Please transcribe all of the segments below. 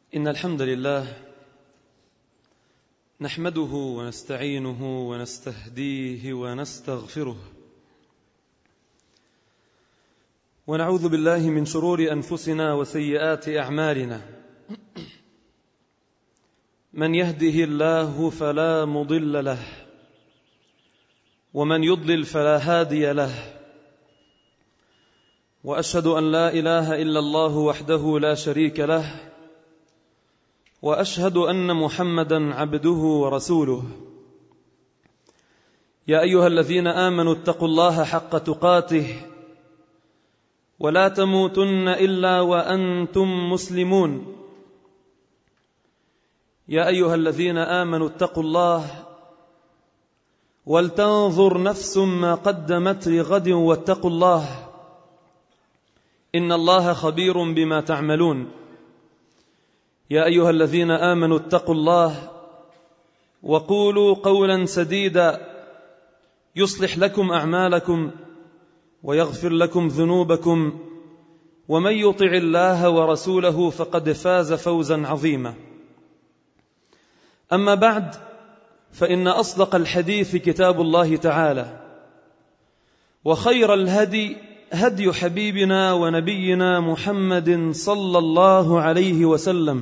إن الحمد لله نحمده ونستعينه ونستهديه ونستغفره ونعوذ بالله من شرور أنفسنا وسيئات أعمالنا. من يهده الله فلا مضل له ومن يضلل فلا هادي له، وأشهد أن لا إله إلا الله وحده لا شريك له، وأشهد أن محمدا عبده ورسوله. يا أيها الذين آمنوا اتقوا الله حق تقاته ولا تموتن إلا وأنتم مسلمون. يا أيها الذين آمنوا اتقوا الله ولتنظر نفس ما قدمت لغد واتقوا الله إن الله خبير بما تعملون. يا أيها الذين آمنوا اتقوا الله وقولوا قولا سديدا يصلح لكم أعمالكم ويغفر لكم ذنوبكم، ومن يطع الله ورسوله فقد فاز فوزا عظيما. أما بعد، فإن أصدق الحديث كتاب الله تعالى، وخير الهدي هدي حبيبنا ونبينا محمد صلى الله عليه وسلم،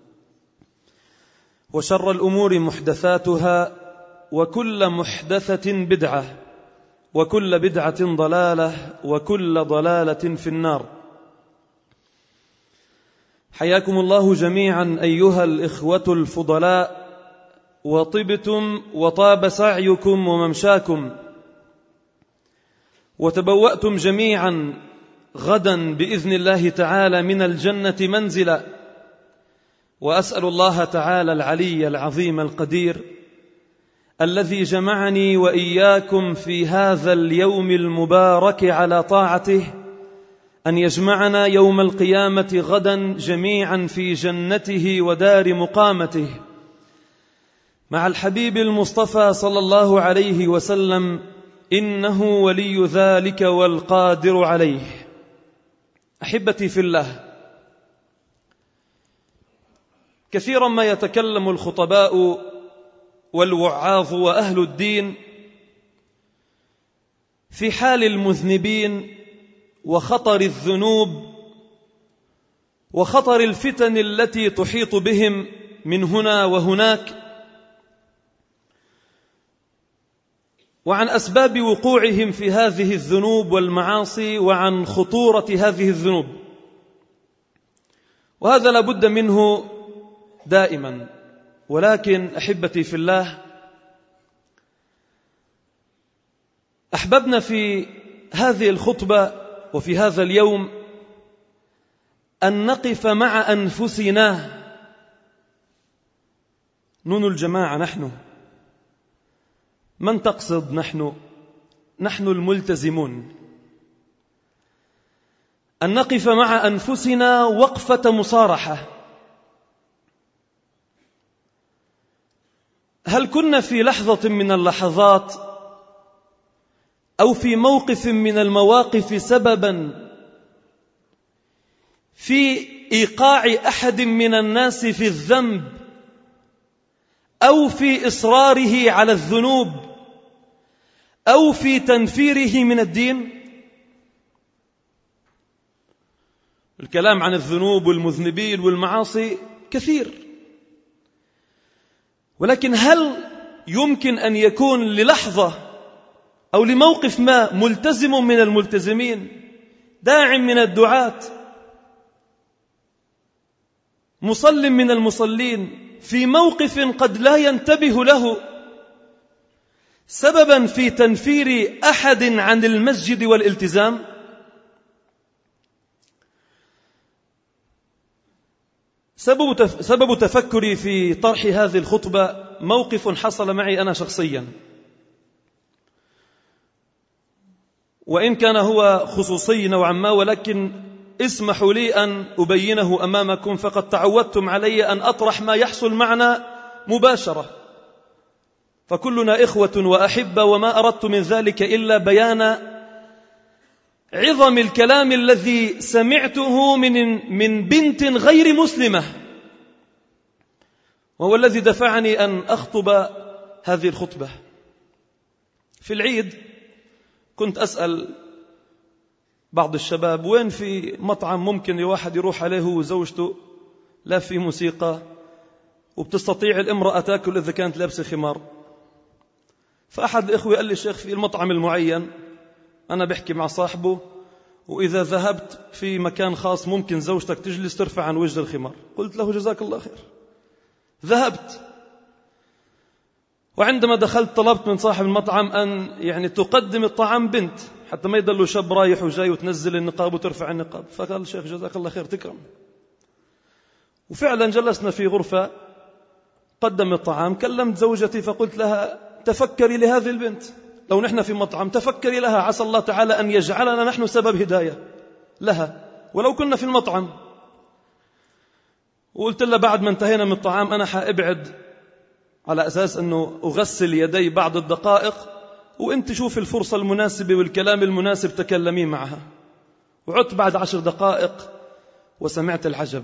وشر الأمور محدثاتها، وكل محدثة بدعة، وكل بدعة ضلالة، وكل ضلالة في النار. حياكم الله جميعا أيها الإخوة الفضلاء، وطبتم وطاب سعيكم وممشاكم، وتبوأتم جميعا غدا بإذن الله تعالى من الجنة منزلا. وأسأل الله تعالى العلي العظيم القدير الذي جمعني وإياكم في هذا اليوم المبارك على طاعته أن يجمعنا يوم القيامة غدا جميعا في جنته ودار مقامته مع الحبيب المصطفى صلى الله عليه وسلم، إنه ولي ذلك والقادر عليه. أحبتي في الله، كثيرا ما يتكلم الخطباء والوعاظ وأهل الدين في حال المذنبين وخطر الذنوب وخطر الفتن التي تحيط بهم من هنا وهناك، وعن أسباب وقوعهم في هذه الذنوب والمعاصي، وعن خطورة هذه الذنوب. وهذا لا بد منه دائما. ولكن أحبتي في الله، أحببنا في هذه الخطبة وفي هذا اليوم أن نقف مع أنفسنا. نون الجماعة نحن. من تقصد نحن؟ نحن الملتزمون. أن نقف مع أنفسنا وقفة مصارحة. هل كنا في لحظة من اللحظات أو في موقف من المواقف سببا في إيقاع أحد من الناس في الذنب أو في إصراره على الذنوب أو في تنفيره من الدين؟ الكلام عن الذنوب والمذنبين والمعاصي كثير، ولكن هل يمكن أن يكون للحظة أو لموقف ما ملتزم من الملتزمين، داع من الدعاة، مصل من المصلين، في موقف قد لا ينتبه له سببا في تنفير أحد عن المسجد والالتزام؟ سبب تفكري في طرح هذه الخطبة موقف حصل معي أنا شخصيا، وإن كان هو خصوصي نوعا ما، ولكن اسمحوا لي أن أبينه أمامكم، فقد تعودتم علي أن أطرح ما يحصل معنا مباشرة، فكلنا إخوة وأحبة، وما أردت من ذلك إلا بيان عظم الكلام الذي سمعته من بنت غير مسلمة وهو الذي دفعني أن أخطب هذه الخطبة. في العيد كنت أسأل بعض الشباب وين في مطعم ممكن الواحد يروح عليه وزوجته لا في موسيقى وبتستطيع الامرأة تأكل إذا كانت لابسة خمار. فأحد الإخوة قال لي الشيخ في المطعم المعين أنا بحكي مع صاحبه وإذا ذهبت في مكان خاص ممكن زوجتك تجلس ترفع عن وجه الخمار. قلت له جزاك الله خير. ذهبت وعندما دخلت طلبت من صاحب المطعم أن تقدم الطعام بنت حتى ما يضلوا شاب رايح وجاي وتنزل النقاب وترفع النقاب. فقال الشيخ جزاك الله خير تكرم. وفعلا جلسنا في غرفة قدم الطعام. كلمت زوجتي فقلت لها تفكري لهذه البنت لو نحن في مطعم تفكري لها عسى الله تعالى أن يجعلنا نحن سبب هداية لها ولو كنا في المطعم. وقلت لها بعد ما انتهينا من الطعام أنا حأبعد على أساس أنه أغسل يدي بعض الدقائق وأنت شوف الفرصة المناسبة والكلام المناسب تكلمي معها. وعدت بعد 10 دقائق وسمعت العجب.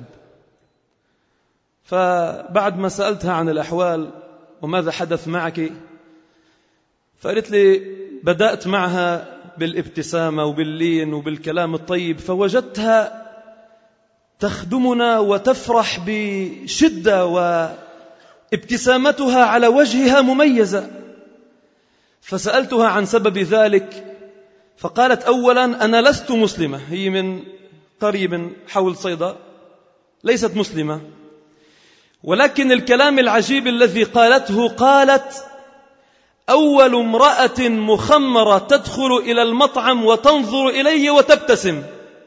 فبعد ما سألتها عن الأحوال وماذا حدث معك فقالت لي بدأت معها بالابتسامة وباللين وبالكلام الطيب فوجدتها تخدمنا وتفرح بشدة وابتسامتها على وجهها مميزة. فسألتها عن سبب ذلك فقالت أولا أنا لست مسلمة. هي من قريب حول صيدا ليست مسلمة. ولكن الكلام العجيب الذي قالته قالت أول امرأة مخمرة تدخل إلى المطعم وتنظر إلي وتبتسم.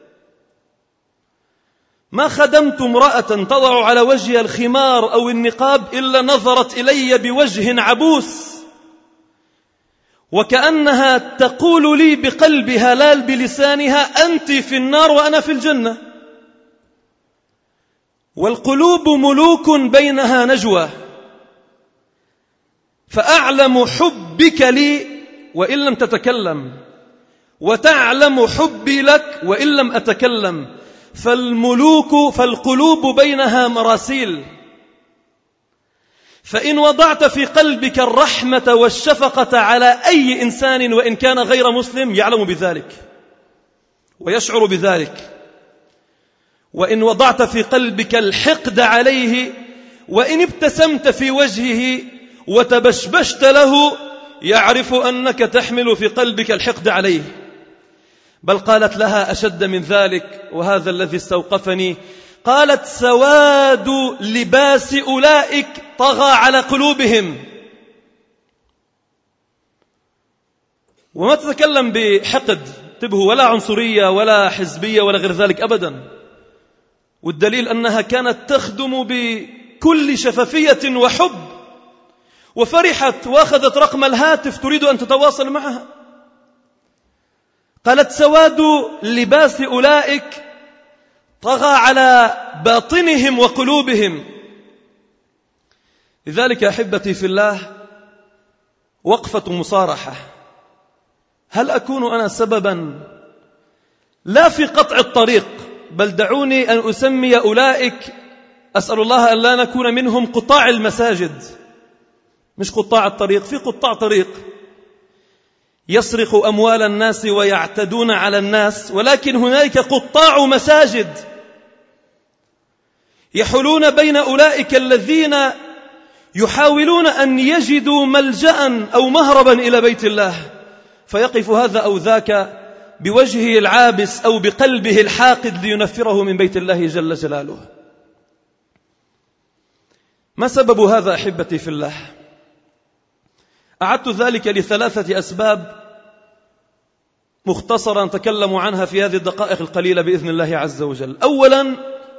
ما خدمت امرأة تضع على وجهها الخمار أو النقاب إلا نظرت إلي بوجه عبوس وكأنها تقول لي بقلبها لا بلسانها أنت في النار وأنا في الجنة. والقلوب ملوك بينها نجوى فأعلم حبك لي وإن لم تتكلم وتعلم حبي لك وإن لم أتكلم. فالقلوب بينها مراسيل. فإن وضعت في قلبك الرحمة والشفقة على أي إنسان وإن كان غير مسلم يعلم بذلك ويشعر بذلك. وإن وضعت في قلبك الحقد عليه وإن ابتسمت في وجهه وتبشبشت له يعرف أنك تحمل في قلبك الحقد عليه. بل قالت لها أشد من ذلك وهذا الذي استوقفني. قالت سواد لباس أولئك طغى على قلوبهم. وما تتكلم بحقد انتبهوا ولا عنصرية ولا حزبية ولا غير ذلك أبدا. والدليل أنها كانت تخدم بكل شفافية وحب وفرحت وأخذت رقم الهاتف تريد أن تتواصل معها. قالت سواد لباس أولئك طغى على باطنهم وقلوبهم. لذلك أحبتي في الله وقفة مصارحة. هل أكون أنا سببا لا في قطع الطريق بل دعوني أن أسمي أولئك أسأل الله أن لا نكون منهم قطاع المساجد مش قطاع الطريق. في قطاع طريق يسرق أموال الناس ويعتدون على الناس ولكن هنالك قطاع مساجد يحولون بين أولئك الذين يحاولون أن يجدوا ملجأ أو مهربا إلى بيت الله فيقف هذا أو ذاك بوجهه العابس أو بقلبه الحاقد لينفره من بيت الله جل جلاله. ما سبب هذا أحبتي في الله؟ أعدت ذلك ل3 أسباب مختصرا نتكلم عنها في هذه الدقائق القليلة بإذن الله عز وجل. أولا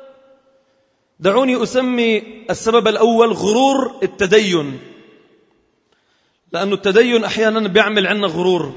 دعوني أسمي السبب الأول غرور التدين. لأن التدين أحيانا بيعمل عنا غرور.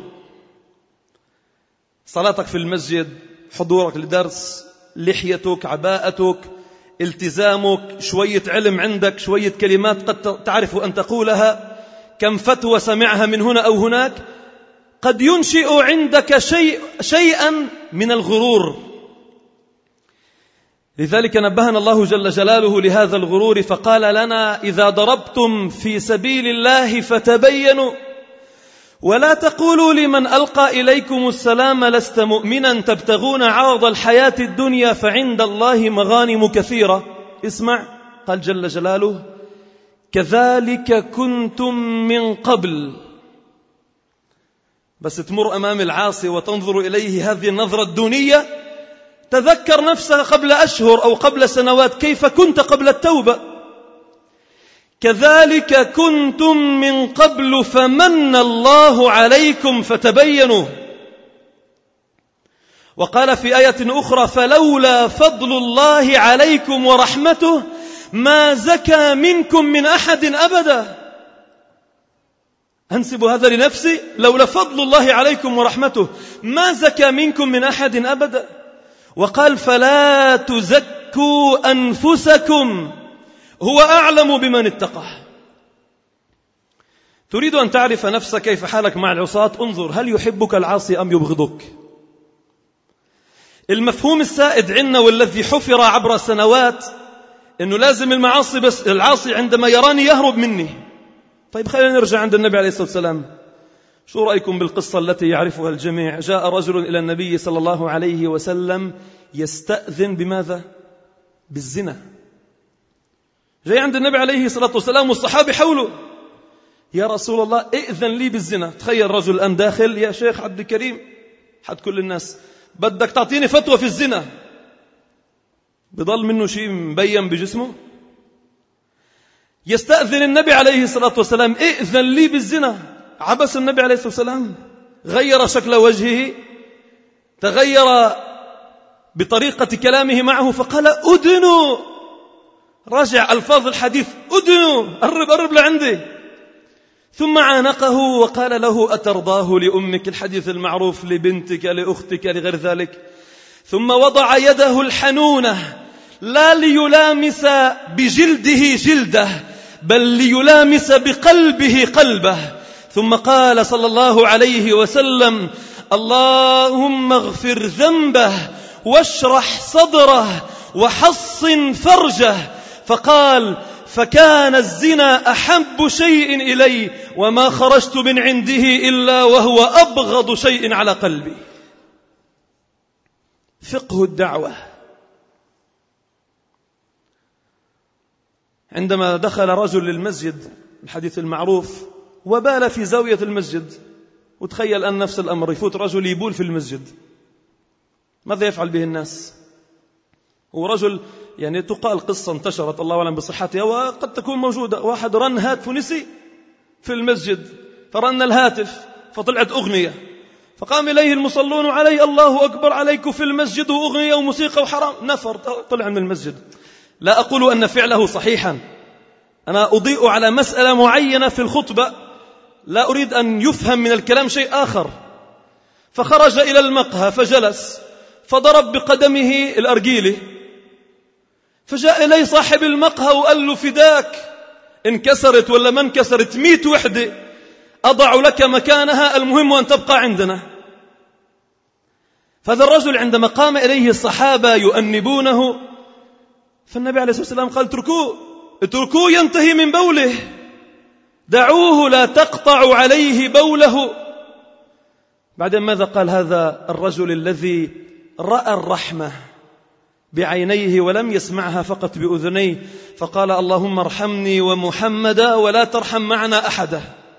صلاتك في المسجد حضورك لدرس لحيتك عباءتك التزامك شوية علم عندك شوية كلمات قد تعرف أن تقولها كم فتوى سمعها من هنا أو هناك قد ينشئ عندك شيئا من الغرور. لذلك نبهنا الله جل جلاله لهذا الغرور فقال لنا: إذا ضربتم في سبيل الله فتبينوا ولا تقولوا لمن ألقى إليكم السلام لست مؤمنا تبتغون عرض الحياة الدنيا فعند الله مغانم كثيرة. اسمع، قال جل جلاله: كذلك كنتم من قبل. بس تمر أمام العاصي وتنظر إليه هذه النظرة الدونية، تذكر نفسك قبل أشهر أو قبل سنوات كيف كنت قبل التوبة. كذلك كنتم من قبل فمن الله عليكم فتبينوا. وقال في آية أخرى: فلولا فضل الله عليكم ورحمته ما زكى منكم من أحد أبدا. أنسب هذا لنفسي: لولا فضل الله عليكم ورحمته ما زكى منكم من أحد أبدا. وقال: فلا تزكوا أنفسكم هو أعلم بمن اتقى. تريد أن تعرف نفسك كيف حالك مع العصاة؟ انظر، هل يحبك العاصي أم يبغضك؟ المفهوم السائد عندنا والذي حفر عبر سنوات أنه لازم المعاصي، بس العاصي عندما يراني يهرب مني. طيب خلينا نرجع عند النبي عليه الصلاة والسلام. شو رأيكم بالقصة التي يعرفها الجميع؟ جاء رجل إلى النبي صلى الله عليه وسلم يستأذن بماذا؟ بالزنا. جاء عند النبي عليه الصلاة والسلام والصحابة حوله: يا رسول الله ائذن لي بالزنا. تخيل رجل الآن داخل: يا شيخ عبد الكريم، حد كل الناس، بدك تعطيني فتوى في الزنا. بضل منه شيء مبين بجسمه؟ يستأذن النبي عليه الصلاة والسلام: ائذن لي بالزنا. عبس النبي عليه الصلاة والسلام، غير شكل وجهه، تغير بطريقة كلامه معه، فقال: أدنوا. راجع ألفاظ الحديث: أدنوا، قرب لعندي. ثم عانقه وقال له: أترضاه لأمك؟ الحديث المعروف: لبنتك، لأختك، لغير ذلك. ثم وضع يده الحنونة لا ليلامس بجلده جلده بل ليلامس بقلبه قلبه. ثم قال صلى الله عليه وسلم: اللهم اغفر ذنبه واشرح صدره وحصن فرجه. فقال: فكان الزنا أحب شيء إلي وما خرجت من عنده إلا وهو أبغض شيء على قلبي. فقه الدعوة. عندما دخل رجل للمسجد، الحديث المعروف، وبال في زاوية المسجد. وتخيل أن نفس الأمر، يفوت رجل يبول في المسجد، ماذا يفعل به الناس؟ ورجل يعني تقال قصة انتشرت الله أعلم بصحتها وقد تكون موجودة، واحد رن هاتف نسي في المسجد، فرن الهاتف فطلعت أغنية، فقام إليه المصلون عليه: الله أكبر عليك في المسجد، وأغنية وموسيقى وحرام. نفر، طلع من المسجد. لا أقول أن فعله صحيحا، أنا أضيء على مسألة معينة في الخطبة، لا أريد أن يفهم من الكلام شيء آخر. فخرج إلى المقهى فجلس، فضرب بقدمه الأرجيلة، فجاء إليه صاحب المقهى وقال له: فداك، انكسرت ولا ما انكسرت 100 وحدة أضع لك مكانها، المهم أن تبقى عندنا. فهذا الرجل عندما قام إليه الصحابة يؤنبونه، فالنبي عليه الصلاة والسلام قال: اتركوه ينتهي من بوله، دعوه لا تقطعوا عليه بوله. بعدين ماذا قال هذا الرجل الذي رأى الرحمة بعينيه ولم يسمعها فقط بأذنيه؟ فقال: اللهم ارحمني ومحمدا ولا ترحم معنا أحدا.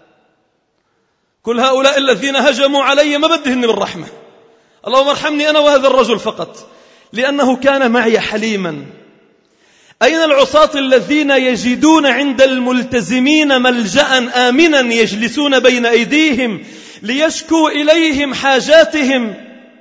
كل هؤلاء الذين هجموا علي ما بدهن بالرحمة، اللهم ارحمني أنا وهذا الرجل فقط، لأنه كان معي حليما. أين العصاة الذين يجدون عند الملتزمين ملجأ آمنا يجلسون بين أيديهم ليشكوا إليهم حاجاتهم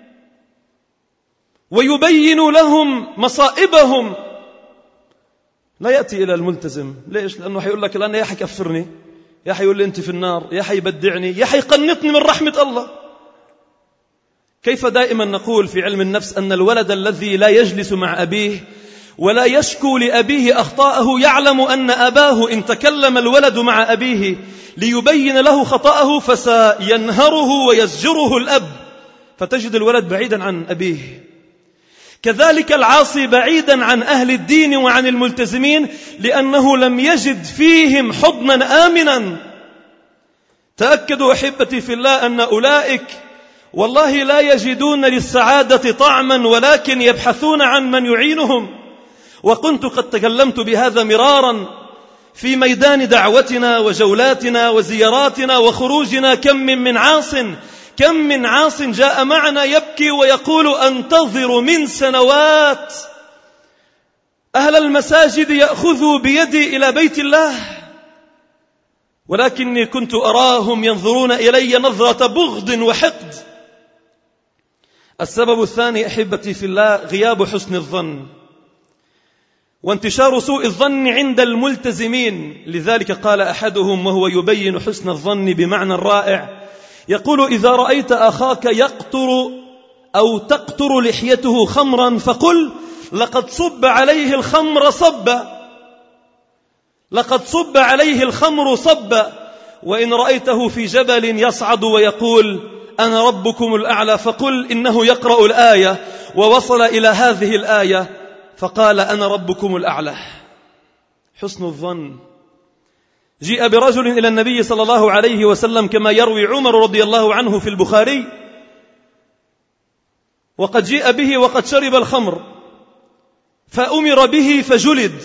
ويبينوا لهم مصائبهم؟ لا يأتي إلى الملتزم. ليش؟ لأنه حيقول لك: الآن يا حيكفرني، يا حيقول لي أنت في النار، يا حيبدعني، يا حيقنطني من رحمة الله. كيف دائما نقول في علم النفس أن الولد الذي لا يجلس مع أبيه ولا يشكو لأبيه أخطاءه يعلم أن أباه إن تكلم الولد مع أبيه ليبين له خطأه فسينهره ويزجره الأب، فتجد الولد بعيدا عن أبيه. كذلك العاصي بعيدا عن أهل الدين وعن الملتزمين لأنه لم يجد فيهم حضنا آمنا. تأكدوا أحبتي في الله أن أولئك والله لا يجدون للسعادة طعما ولكن يبحثون عن من يعينهم. وكنت قد تكلمت بهذا مرارا في ميدان دعوتنا وجولاتنا وزياراتنا وخروجنا. كم من عاص جاء معنا يبكي ويقول أنتظر من سنوات أهل المساجد يأخذوا بيدي إلى بيت الله، ولكني كنت أراهم ينظرون إلي نظرة بغض وحقد. السبب الثاني أحبتي في الله غياب حسن الظن وانتشار سوء الظن عند الملتزمين. لذلك قال أحدهم وهو يبين حسن الظن بمعنى رائع، يقول إذا رأيت أخاك يقطر أو تقطر لحيته خمرا فقل لقد صب عليه الخمر صبا، لقد صب عليه الخمر صبا. وإن رأيته في جبل يصعد ويقول أنا ربكم الأعلى فقل إنه يقرأ الآية ووصل إلى هذه الآية فقال أنا ربكم الأعلى. حسن الظن. جيء برجل إلى النبي صلى الله عليه وسلم كما يروي عمر رضي الله عنه في البخاري، وقد جيء به وقد شرب الخمر فأمر به فجلد.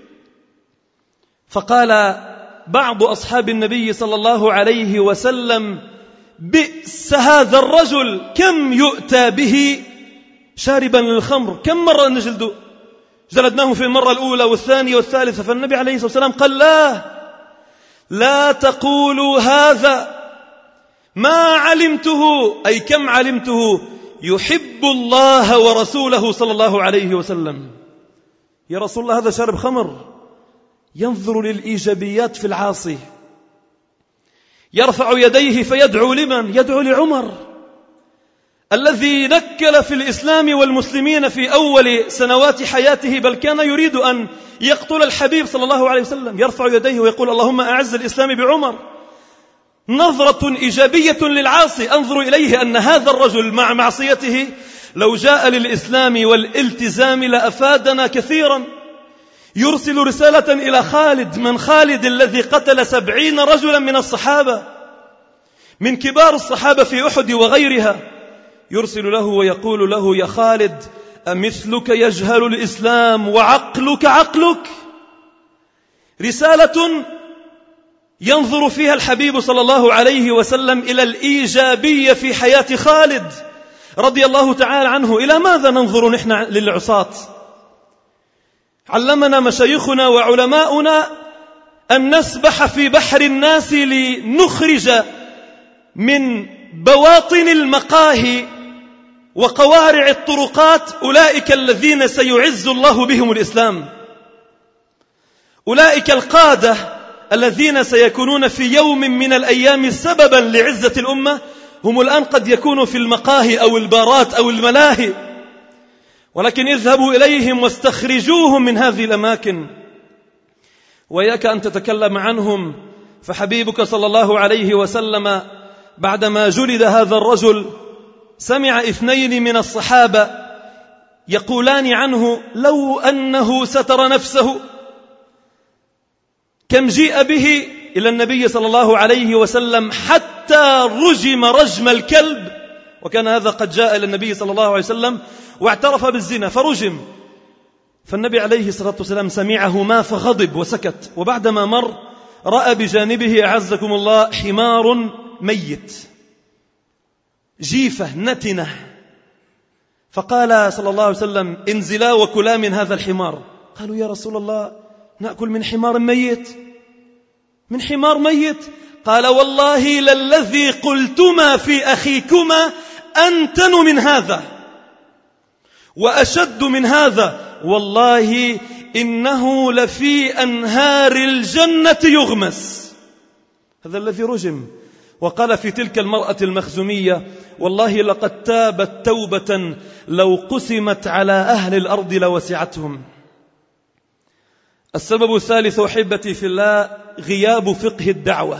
فقال بعض أصحاب النبي صلى الله عليه وسلم بئس هذا الرجل، كم يؤتى به شاربا للخمر، كم مرة نجلده؟ جلدناه في المرة الأولى والثانية والثالثة. فالنبي عليه الصلاة والسلام قال لا تقولوا هذا، ما علمته أي كم علمته يحب الله ورسوله صلى الله عليه وسلم. يا رسول الله هذا شارب خمر. ينظر للإيجابيات في العاصي، يرفع يديه فيدعو لمن؟ يدعو لعمر الذي نكل في الإسلام والمسلمين في أول سنوات حياته، بل كان يريد أن يقتل الحبيب صلى الله عليه وسلم. يرفع يديه ويقول اللهم أعز الإسلام بعمر. نظرة إيجابية للعاصي. انظروا إليه أن هذا الرجل مع معصيته لو جاء للإسلام والالتزام لأفادنا كثيرا. يرسل رسالة إلى خالد، من خالد الذي قتل 70 رجلا من الصحابة من كبار الصحابة في أحد وغيرها، يرسل له ويقول له يا خالد أمثلك يجهل الإسلام وعقلك عقلك. رسالة ينظر فيها الحبيب صلى الله عليه وسلم إلى الإيجابية في حياة خالد رضي الله تعالى عنه. إلى ماذا ننظر نحن للعصاة؟ علمنا مشايخنا وعلماؤنا أن نسبح في بحر الناس لنخرج من بواطن المقاهي وقوارع الطرقات أولئك الذين سيعز الله بهم الإسلام، أولئك القادة الذين سيكونون في يوم من الأيام سببا لعزة الأمة. هم الآن قد يكونوا في المقاهي أو البارات أو الملاهي، ولكن اذهبوا إليهم واستخرجوهم من هذه الأماكن وإياك أن تتكلم عنهم. فحبيبك صلى الله عليه وسلم بعدما جلد هذا الرجل سمع 2 من الصحابة يقولان عنه لو أنه ستر نفسه. كم جيء به إلى النبي صلى الله عليه وسلم حتى رجم رجم الكلب، وكان هذا قد جاء إلى النبي صلى الله عليه وسلم واعترف بالزنا فرجم. فالنبي عليه الصلاة والسلام سمعهما فغضب وسكت. وبعدما مر رأى بجانبه أعزكم الله حمار ميت، جيفة نتنة، فقال صلى الله عليه وسلم انزلا وكلا من هذا الحمار. قالوا يا رسول الله نأكل من حمار ميت؟ من حمار ميت؟ قال والله للذي قلتما في أخيكما أنتن من هذا وأشد من هذا، والله إنه لفي أنهار الجنة يغمس. هذا الذي رجم. وقال في تلك المرأة المخزومية والله لقد تابت توبة لو قسمت على أهل الأرض لوسعتهم. السبب الثالث أحبتي في الله غياب فقه الدعوة.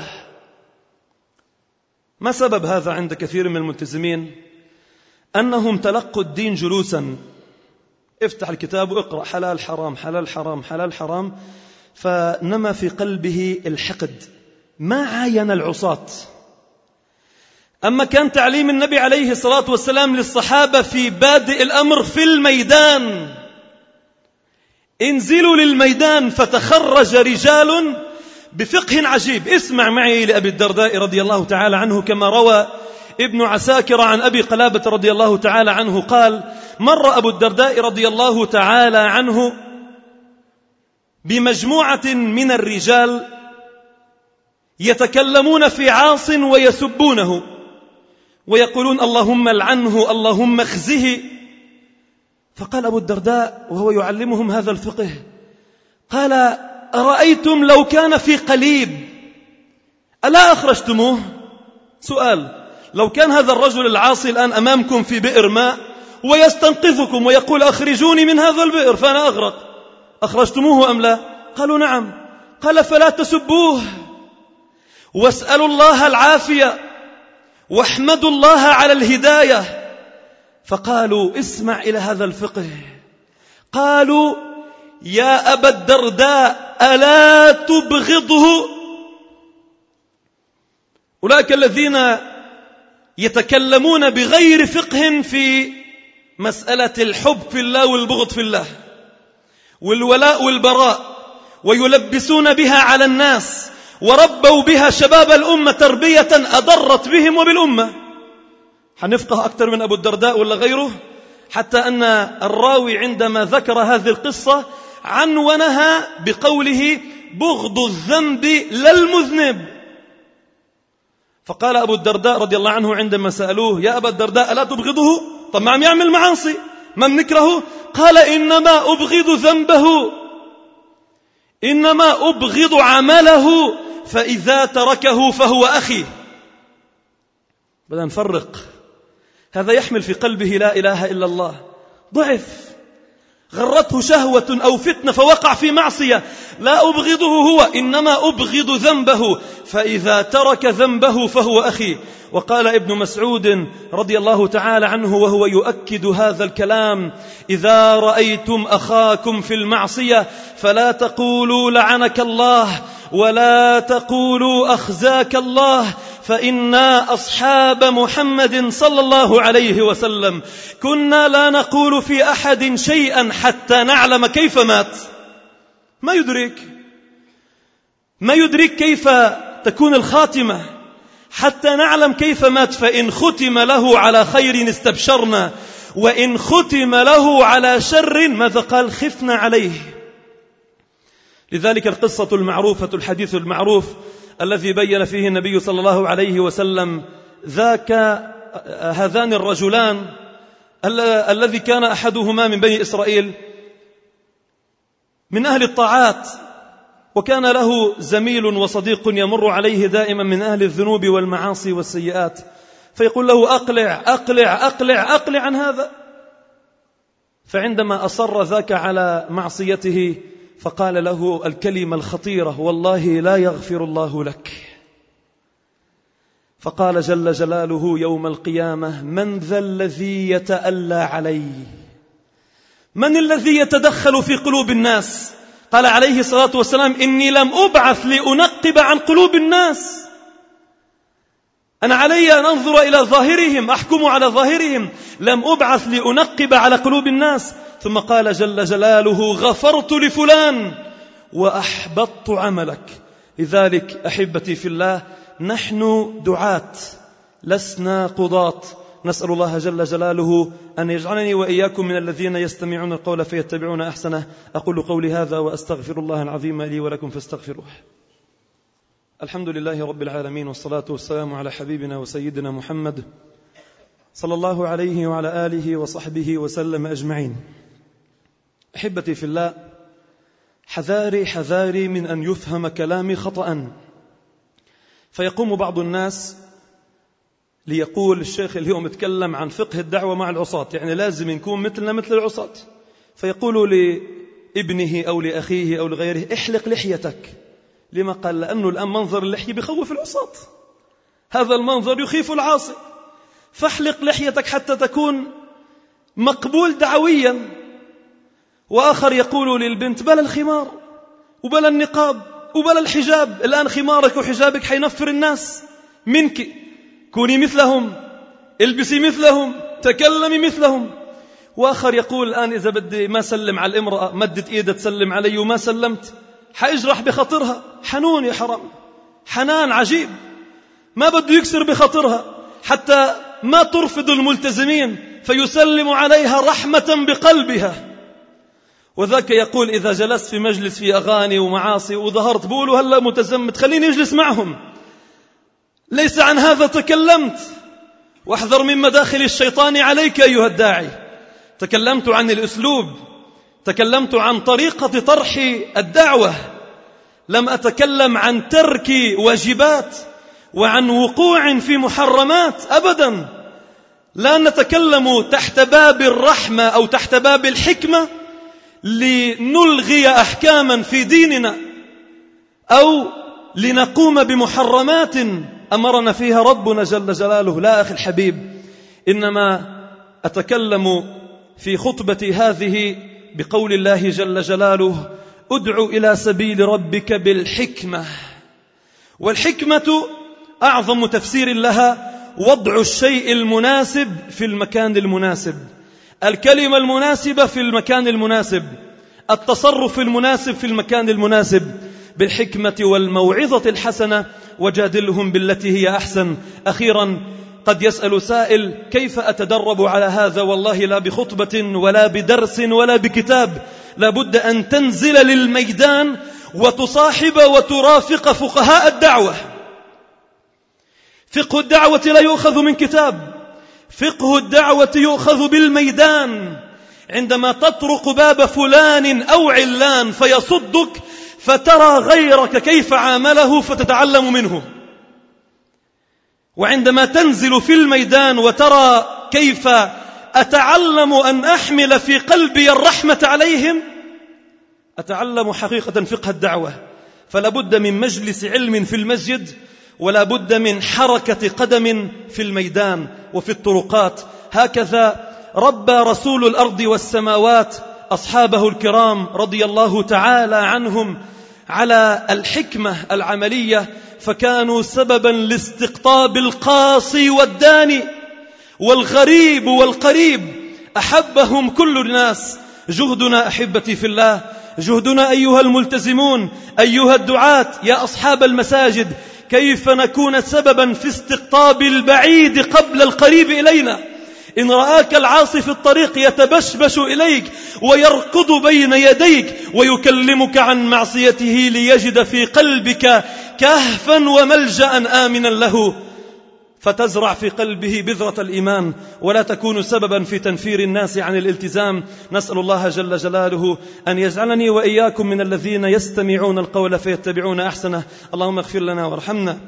ما سبب هذا عند كثير من الملتزمين؟ أنهم تلقوا الدين جلوسا افتح الكتاب واقرأ حلال حرام حلال حرام حلال حرام. فنما في قلبه الحقد، ما عاين العصاة. أما كان تعليم النبي عليه الصلاة والسلام للصحابة في بادئ الأمر في الميدان، انزلوا للميدان، فتخرج رجال بفقه عجيب. اسمع معي لأبي الدرداء رضي الله تعالى عنه، كما روى ابن عساكر عن أبي قلابة رضي الله تعالى عنه قال: مر أبو الدرداء رضي الله تعالى عنه بمجموعة من الرجال يتكلمون في عاص ويسبونه ويقولون اللهم لعنه اللهم اخزه. فقال أبو الدرداء وهو يعلمهم هذا الفقه، قال: أرأيتم لو كان في قليب ألا أخرجتموه؟ سؤال: لو كان هذا الرجل العاصي الآن أمامكم في بئر ماء ويستنقذكم ويقول أخرجوني من هذا البئر فأنا أغرق، أخرجتموه أم لا؟ قالوا نعم. قال: فلا تسبوه، واسألوا الله العافية، واحمدوا الله على الهداية. فقالوا: اسمع إلى هذا الفقه، قالوا: يا أبا الدرداء ألا تبغضه؟ أولئك الذين يتكلمون بغير فقه في مسألة الحب في الله والبغض في الله والولاء والبراء، ويلبسون بها على الناس، وربوا بها شباب الأمة تربية أضرت بهم وبالأمة. حنفقه أكثر من أبو الدرداء ولا غيره، حتى أن الراوي عندما ذكر هذه القصة عنونها بقوله: بغض الذنب للمذنب. فقال أبو الدرداء رضي الله عنه عندما سألوه: يا أبا الدرداء ألا تبغضه؟ طب ما عم يعمل معاصي، ما بنكرهه؟ قال: إنما أبغض ذنبه، إنما أبغض عمله، فإذا تركه فهو أخي. بدنا نفرق. هذا يحمل في قلبه لا إله إلا الله، ضعف، غرته شهوة أو فتنة فوقع في معصية. لا أبغضه هو، إنما أبغض ذنبه، فإذا ترك ذنبه فهو أخي. وقال ابن مسعود رضي الله تعالى عنه وهو يؤكد هذا الكلام: إذا رأيتم أخاكم في المعصية فلا تقولوا لعنك الله ولا تقولوا أخزاك الله، فإنا أصحاب محمد صلى الله عليه وسلم كنا لا نقول في أحد شيئا حتى نعلم كيف مات. ما يدرك كيف تكون الخاتمة حتى نعلم كيف مات. فإن ختم له على خير استبشرنا، وإن ختم له على شر ماذا قال؟ خفنا عليه. لذلك القصة المعروفة، الحديث المعروف الذي بين فيه النبي صلى الله عليه وسلم هذان الرجلان الذي كان أحدهما من بني إسرائيل من أهل الطاعات، وكان له زميل وصديق يمر عليه دائما من أهل الذنوب والمعاصي والسيئات، فيقول له: أقلع أقلع أقلع أقلع عن هذا. فعندما أصر ذاك على معصيته فقال له الكلمة الخطيرة: والله لا يغفر الله لك. فقال جل جلاله يوم القيامة: من ذا الذي يتألى علي؟ من الذي يتدخل في قلوب الناس؟ قال عليه الصلاة والسلام: إني لم أبعث لأنقب عن قلوب الناس، أنا علي أن أنظر إلى ظاهرهم، أحكم على ظاهرهم، لم أبعث لأنقب على قلوب الناس. ثم قال جل جلاله: غفرت لفلان وأحبطت عملك. لذلك أحبتي في الله، نحن دعاة لسنا قضاة. نسأل الله جل جلاله أن يجعلني وإياكم من الذين يستمعون القول فيتبعون أحسنه. أقول قولي هذا وأستغفر الله العظيم لي ولكم فاستغفروه. الحمد لله رب العالمين، والصلاة والسلام على حبيبنا وسيدنا محمد صلى الله عليه وعلى آله وصحبه وسلم أجمعين. أحبتي في الله، حذاري من أن يفهم كلامي خطأ، فيقوم بعض الناس ليقول: الشيخ اليوم يتكلم عن فقه الدعوة مع العصاة، يعني لازم نكون مثلنا مثل العصاة. فيقول لابنه أو لأخيه أو لغيره: احلق لحيتك. لما؟ قال: لأنه الآن منظر اللحية بيخوف العصاة، هذا المنظر يخيف العاصي، فاحلق لحيتك حتى تكون مقبول دعويا. وآخر يقول للبنت بلا الخمار وبلا النقاب وبلا الحجاب، الآن خمارك وحجابك حينفر الناس منك، كوني مثلهم، البسي مثلهم، تكلمي مثلهم. وآخر يقول الآن إذا بدي ما سلم على الامرأة مدت إيدها تسلم علي وما سلمت حيجرح بخاطرها. حنون يا حرام، حنان عجيب، ما بده يكسر بخاطرها حتى ما ترفض الملتزمين فيسلم عليها رحمة بقلبها. وذاك يقول إذا جلست في مجلس في أغاني ومعاصي وظهرت بقولوا هلأ متزمت خليني أجلس معهم، ليس عن هذا تكلمت. واحذر من مداخل الشيطان عليك أيها الداعي. تكلمت عن الأسلوب، تكلمت عن طريقة طرح الدعوة، لم أتكلم عن ترك واجبات وعن وقوع في محرمات أبدا. لا نتكلم تحت باب الرحمة أو تحت باب الحكمة لنلغي أحكاما في ديننا أو لنقوم بمحرمات أمرنا فيها ربنا جل جلاله. لا أخي الحبيب، إنما أتكلم في خطبتي هذه بقول الله جل جلاله ادع إلى سبيل ربك بالحكمة. والحكمة أعظم تفسير لها وضع الشيء المناسب في المكان المناسب، الكلمة المناسبة في المكان المناسب، التصرف المناسب في المكان المناسب، بالحكمة والموعظة الحسنة وجادلهم بالتي هي أحسن. أخيرا قد يسأل سائل كيف أتدرب على هذا؟ والله لا بخطبة ولا بدرس ولا بكتاب، لابد أن تنزل للميدان وتصاحب وترافق فقهاء الدعوة. فقه الدعوة لا يؤخذ من كتاب، فقه الدعوة يؤخذ بالميدان. عندما تطرق باب فلان أو علان فيصدك فترى غيرك كيف عامله فتتعلم منه، وعندما تنزل في الميدان وترى كيف أتعلم أن أحمل في قلبي الرحمة عليهم، أتعلم حقيقة فقه الدعوة. فلا بد من مجلس علم في المسجد، ولا بد من حركة قدم في الميدان وفي الطرقات. هكذا ربى رسول الأرض والسماوات أصحابه الكرام رضي الله تعالى عنهم على الحكمة العملية، فكانوا سببا لاستقطاب القاصي والداني والغريب والقريب، أحبهم كل الناس. جهدنا أحبتي في الله، جهدنا أيها الملتزمون، أيها الدعاة، يا أصحاب المساجد، كيف نكون سببا في استقطاب البعيد قبل القريب إلينا. إن رآك العاصي في الطريق يتبشبش إليك ويركض بين يديك ويكلمك عن معصيته ليجد في قلبك كهفا وملجأ آمنا له، فتزرع في قلبه بذرة الإيمان ولا تكون سببا في تنفير الناس عن الالتزام. نسأل الله جل جلاله أن يجعلني وإياكم من الذين يستمعون القول فيتبعون أحسنه. اللهم اغفر لنا وارحمنا،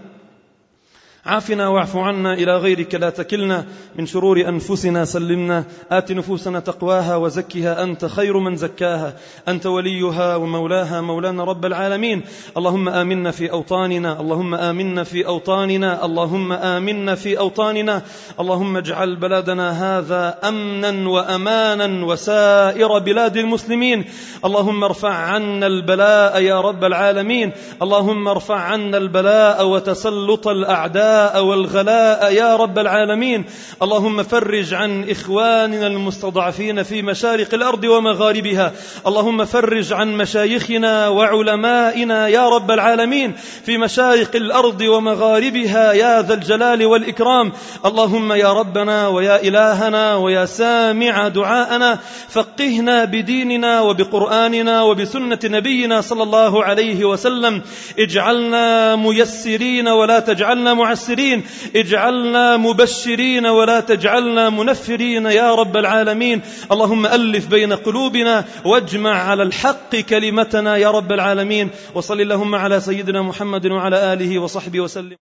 عافنا واعف عنا، إلى غيرك لا تكلنا، من شرور أنفسنا سلمنا، آت نفوسنا تقواها وزكها أنت خير من زكاها، أنت وليها ومولاها، مولانا رب العالمين. اللهم آمنا في أوطاننا، اللهم آمنا في أوطاننا، اللهم آمنا في أوطاننا. اللهم اجعل بلادنا هذا أمنا وأمانا وسائر بلاد المسلمين. اللهم ارفع عنا البلاء يا رب العالمين، اللهم ارفع عنا البلاء وتسلط الأعداء والغلاء يا رب العالمين. اللهم فرج عن إخواننا المستضعفين في مشارق الأرض ومغاربها، اللهم فرج عن مشايخنا وعلمائنا يا رب العالمين في مشارق الأرض ومغاربها يا ذا الجلال والإكرام. اللهم يا ربنا ويا إلهنا ويا سامع دعاءنا، فقهنا بديننا وبقرآننا وبسنة نبينا صلى الله عليه وسلم. اجعلنا ميسرين ولا تجعلنا معسرين، اجعلنا مبشرين ولا تجعلنا منفرين يا رب العالمين. اللهم ألف بين قلوبنا واجمع على الحق كلمتنا يا رب العالمين. وصل اللهم على سيدنا محمد وعلى آله وصحبه وسلم.